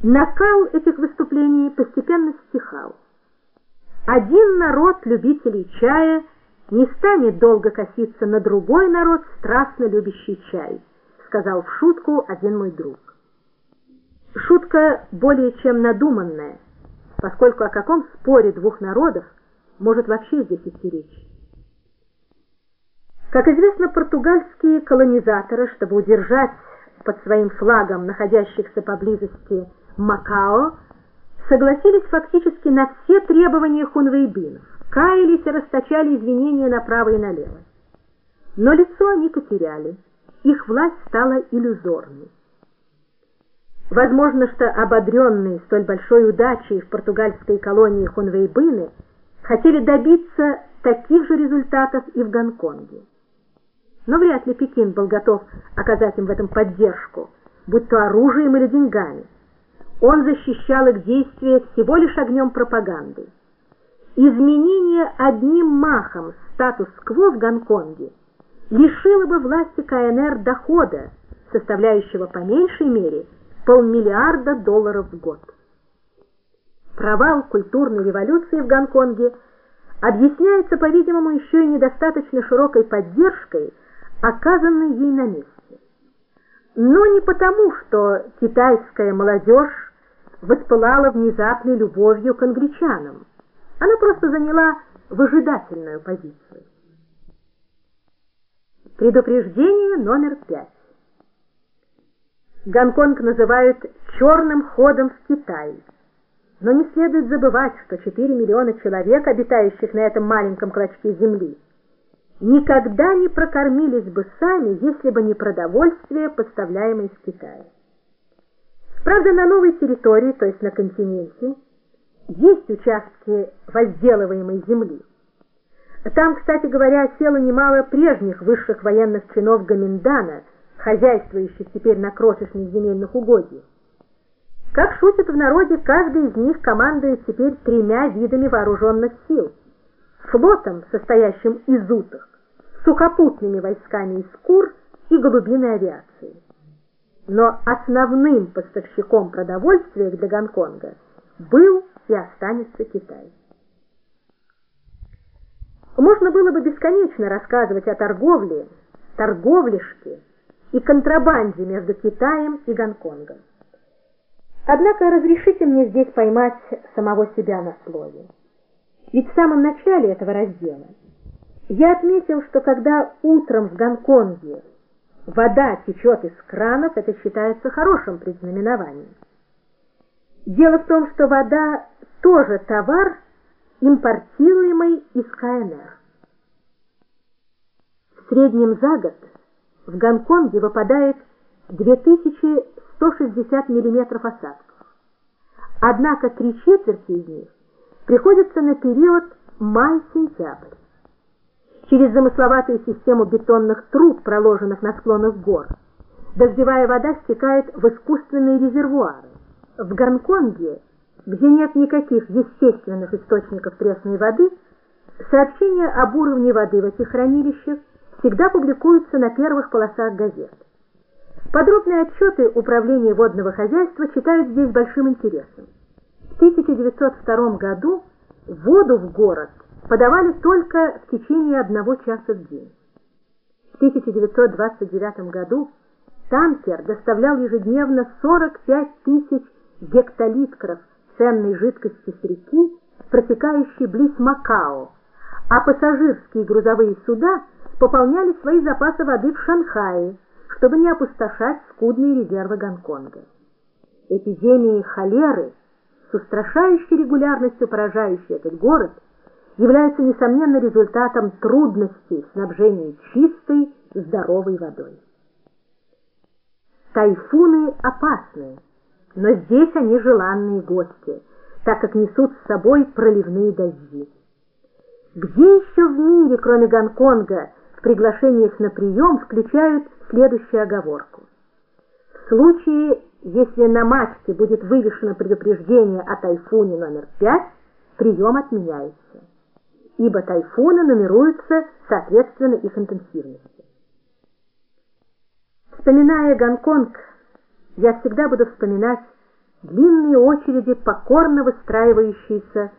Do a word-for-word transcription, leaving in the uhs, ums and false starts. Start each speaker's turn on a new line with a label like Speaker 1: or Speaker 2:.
Speaker 1: Накал этих выступлений постепенно стихал. Один народ любителей чая не станет долго коситься на другой народ, страстно любящий чай, сказал в шутку один мой друг. Шутка более чем надуманная, поскольку о каком споре двух народов может вообще здесь идти речь. Как известно, португальские колонизаторы, чтобы удержать под своим флагом находящихся поблизости Макао, согласились фактически на все требования хунвейбинов, каялись и расточали извинения направо и налево. Но лицо они потеряли, их власть стала иллюзорной. Возможно, что ободренные столь большой удачей в португальской колонии хунвейбины хотели добиться таких же результатов и в Гонконге. Но вряд ли Пекин был готов оказать им в этом поддержку, будь то оружием или деньгами. Он защищал их действия всего лишь огнем пропаганды. Изменение одним махом статус-кво в Гонконге лишило бы власти КНР дохода, составляющего по меньшей мере полмиллиарда долларов в год. Провал культурной революции в Гонконге объясняется, по-видимому, еще и недостаточно широкой поддержкой, оказанной ей на месте. Но не потому, что китайская молодежь воспылала внезапной любовью к англичанам. Она просто заняла выжидательную позицию. Предупреждение номер пять. Гонконг называют черным ходом в Китай. Но не следует забывать, что четыре миллиона человек, обитающих на этом маленьком клочке земли, никогда не прокормились бы сами, если бы не продовольствие, поставляемое из Китая. Правда, на новой территории, то есть на континенте, есть участки возделываемой земли. Там, кстати говоря, село немало прежних высших военных чинов Гоминдана, хозяйствующих теперь на крошечных земельных угодьях. Как шутят в народе, каждый из них командует теперь тремя видами вооруженных сил: флотом, состоящим из уток, сухопутными войсками из кур и голубиной авиацией. Но основным поставщиком продовольствия для Гонконга был и останется Китай. Можно было бы бесконечно рассказывать о торговле, торговлишке и контрабанде между Китаем и Гонконгом. Однако разрешите мне здесь поймать самого себя на слове. Ведь в самом начале этого раздела я отметил, что когда утром в Гонконге вода течет из кранов, это считается хорошим предзнаменованием. Дело в том, что вода тоже товар, импортируемый из КНР. В среднем за год в Гонконге выпадает две тысячи сто шестьдесят миллиметров осадков. Однако три четверти из них приходится на период май-сентябрь. Через замысловатую систему бетонных труб, проложенных на склонах гор, дождевая вода стекает в искусственные резервуары. В Гонконге, где нет никаких естественных источников пресной воды, сообщения об уровне воды в этих хранилищах всегда публикуются на первых полосах газет. Подробные отчеты Управления водного хозяйства читают здесь с большим интересом. В тысяча девятьсот втором году воду в город подавали только в течение одного часа в день. В тысяча девятьсот двадцать девятом году танкер доставлял ежедневно сорок пять тысяч гектолитров ценной жидкости с реки, протекающей близ Макао, а пассажирские грузовые суда пополняли свои запасы воды в Шанхае, чтобы не опустошать скудные резервы Гонконга. Эпидемии холеры, с устрашающей регулярностью поражающей этот город, являются, несомненно, результатом трудностей снабжения чистой, здоровой водой. Тайфуны опасны, но здесь они желанные гости, так как несут с собой проливные дожди. Где еще в мире, кроме Гонконга, в приглашениях на прием включают следующую оговорку: в случае, если на мачте будет вывешено предупреждение о тайфуне номер пять, прием отменяется, ибо тайфуны нумеруются соответственно их интенсивности. Вспоминая Гонконг, я всегда буду вспоминать длинные очереди, покорно выстраивающиеся